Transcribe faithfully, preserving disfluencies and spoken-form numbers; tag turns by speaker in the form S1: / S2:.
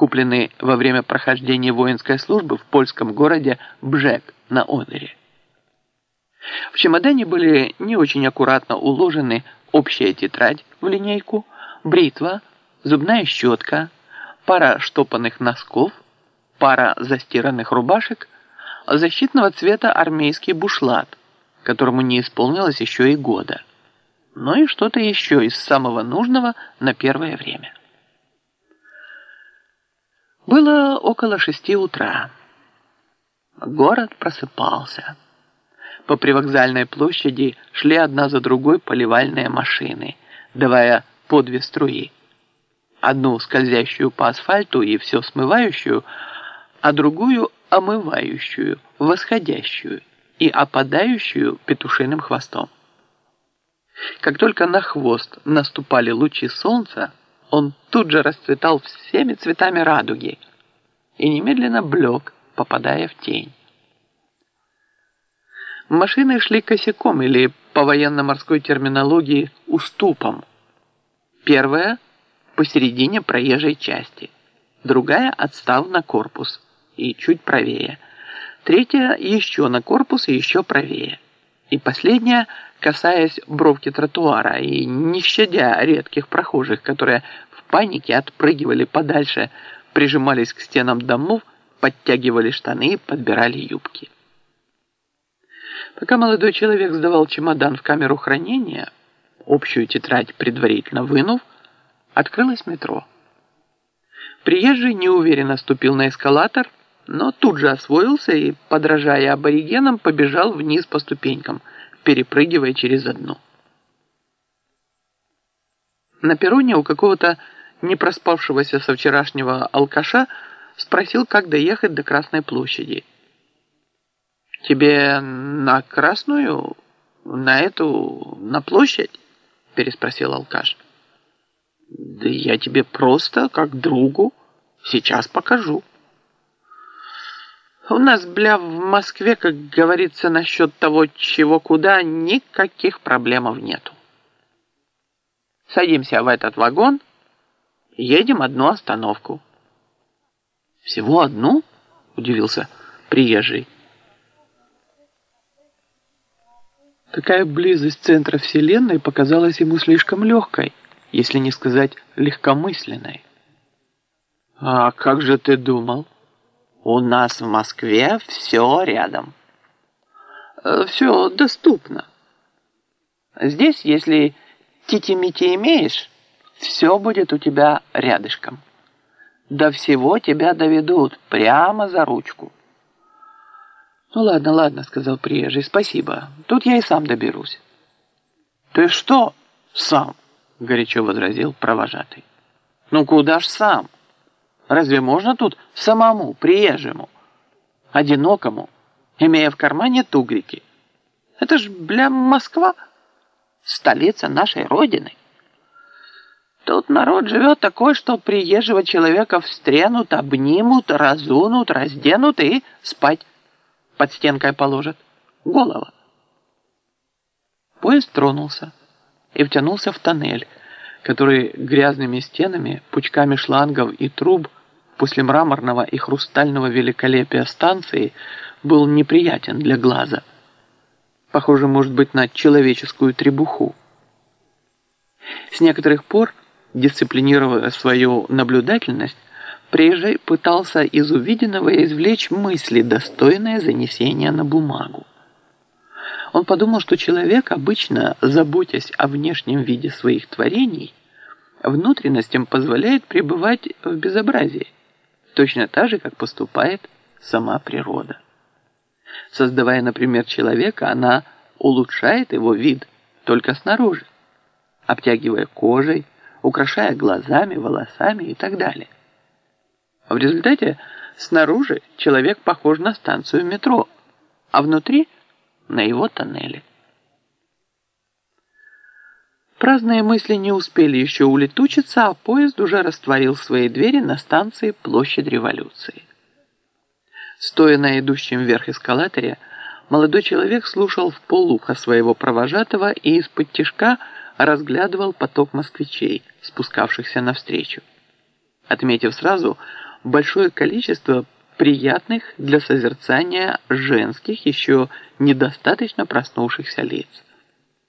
S1: купленный во время прохождения воинской службы в польском городе Бжек на Одере. В чемодане были не очень аккуратно уложены общая тетрадь в линейку, бритва, зубная щетка, пара штопанных носков, пара застиранных рубашек, защитного цвета армейский бушлат, которому не исполнилось еще и года, ну и что-то еще из самого нужного на первое время. Было около шести утра. Город просыпался. По привокзальной площади шли одна за другой поливальные машины, давая по две струи. Одну скользящую по асфальту и все смывающую, а другую омывающую, восходящую и опадающую петушиным хвостом. Как только на хвост наступали лучи солнца, он тут же расцветал всеми цветами радуги и немедленно блек, попадая в тень. Машины шли косяком или, по военно-морской терминологии, уступом. Первая посередине проезжей части, другая отстав на корпус и чуть правее, третья еще на корпус и еще правее, и последняя, касаясь бровки тротуара и не щадя редких прохожих, которые в панике отпрыгивали подальше, прижимались к стенам домов, подтягивали штаны и подбирали юбки. Пока молодой человек сдавал чемодан в камеру хранения, общую тетрадь предварительно вынув, открылось метро. Приезжий неуверенно ступил на эскалатор, но тут же освоился и, подражая аборигенам, побежал вниз по ступенькам, перепрыгивая через одну. На перроне у какого-то непроспавшегося со вчерашнего алкаша спросил, как доехать до Красной площади. «Тебе на Красную? На эту? На площадь?» – переспросил алкаш. «Да я тебе просто, как другу, сейчас покажу. У нас, бля, в Москве, как говорится, насчет того, чего куда, никаких проблемов нету. Садимся в этот вагон, едем одну остановку». «Всего одну?» – удивился приезжий. Такая близость центра вселенной показалась ему слишком легкой, если не сказать легкомысленной. «А как же ты думал? У нас в Москве все рядом. Все доступно. Здесь, если тити-мити имеешь, все будет у тебя рядышком. До всего тебя доведут прямо за ручку». «Ну ладно, ладно», — сказал приезжий, — «спасибо. Тут я и сам доберусь». «Ты что сам?» — горячо возразил провожатый. «Ну куда ж сам? Разве можно тут самому, приезжему, одинокому, имея в кармане тугрики? Это ж, бля, Москва, столица нашей Родины. Тут народ живет такой, что приезжего человека встрянут, обнимут, разунут, разденут и спать под стенкой положат. Голова». Поезд тронулся и втянулся в тоннель, который грязными стенами, пучками шлангов и труб после мраморного и хрустального великолепия станции был неприятен для глаза. Похоже, может быть, на человеческую требуху. С некоторых пор, дисциплинируя свою наблюдательность, приезжий пытался из увиденного извлечь мысли, достойные занесения на бумагу. Он подумал, что человек, обычно заботясь о внешнем виде своих творений, внутренностям позволяет пребывать в безобразии, точно так же, как поступает сама природа. Создавая, например, человека, она улучшает его вид только снаружи, обтягивая кожей, украшая глазами, волосами и так далее. В результате снаружи человек похож на станцию метро, а внутри – на его тоннеле. Праздные мысли не успели еще улетучиться, а поезд уже растворил свои двери на станции Площадь Революции. Стоя на идущем вверх эскалаторе, молодой человек слушал вполуха своего провожатого и из-под тишка разглядывал поток москвичей, спускавшихся навстречу. Отметив сразу большое количество приятных для созерцания женских, еще недостаточно проснувшихся лиц.